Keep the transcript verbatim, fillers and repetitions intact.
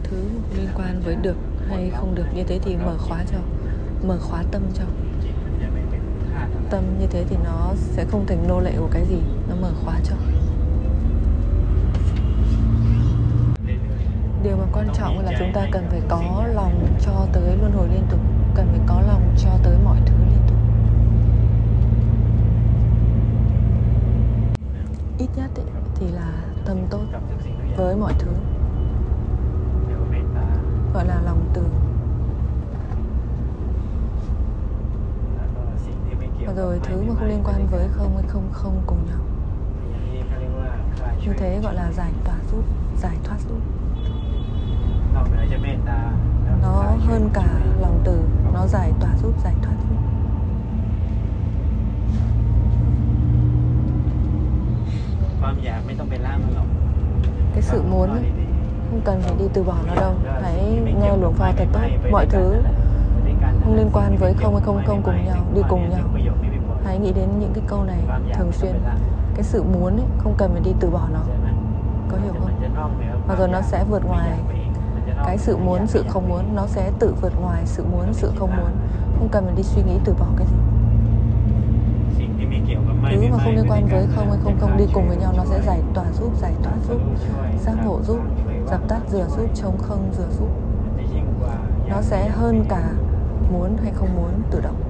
thứ liên quan với được hay không được như thế thì mở khóa cho, mở khóa tâm cho. Tâm như thế thì nó sẽ không thành nô lệ của cái gì, nó mở khóa cho. Điều mà quan trọng là chúng ta cần phải có lòng cho tới luân hồi liên tục, cần phải có lòng cho tới mọi thứ liên tục. Ít nhất ấy, thì là tâm tốt với mọi thứ, gọi là lòng từ. Và rồi thứ mà không liên quan với không hay không không cùng nhau. Như thế gọi là giải tỏa giúp, giải thoát giúp. Nó hơn cả lòng từ, nó giải tỏa giúp, giải thoát giúp. Cái sự muốn ấy, không cần phải đi từ bỏ nó đâu. Hãy nghe luồng pho thật tốt. Mọi thứ không liên quan với không hay không không cùng nhau, đi cùng nhau. Hãy nghĩ đến những cái câu này thường xuyên. Cái sự muốn ấy, không cần phải đi từ bỏ nó. Có hiểu không? Và rồi nó sẽ vượt ngoài cái sự muốn, sự không muốn. Nó sẽ tự vượt ngoài sự muốn, sự không muốn. Không cần phải đi suy nghĩ từ bỏ cái gì. Thứ mà không liên quan với không hay không không đi cùng với nhau, nó sẽ giải tỏa giúp, giải thoát giúp, giác ngộ giúp, dập tắt rửa giúp, chống không rửa giúp. Nó sẽ hơn cả muốn hay không muốn tự động.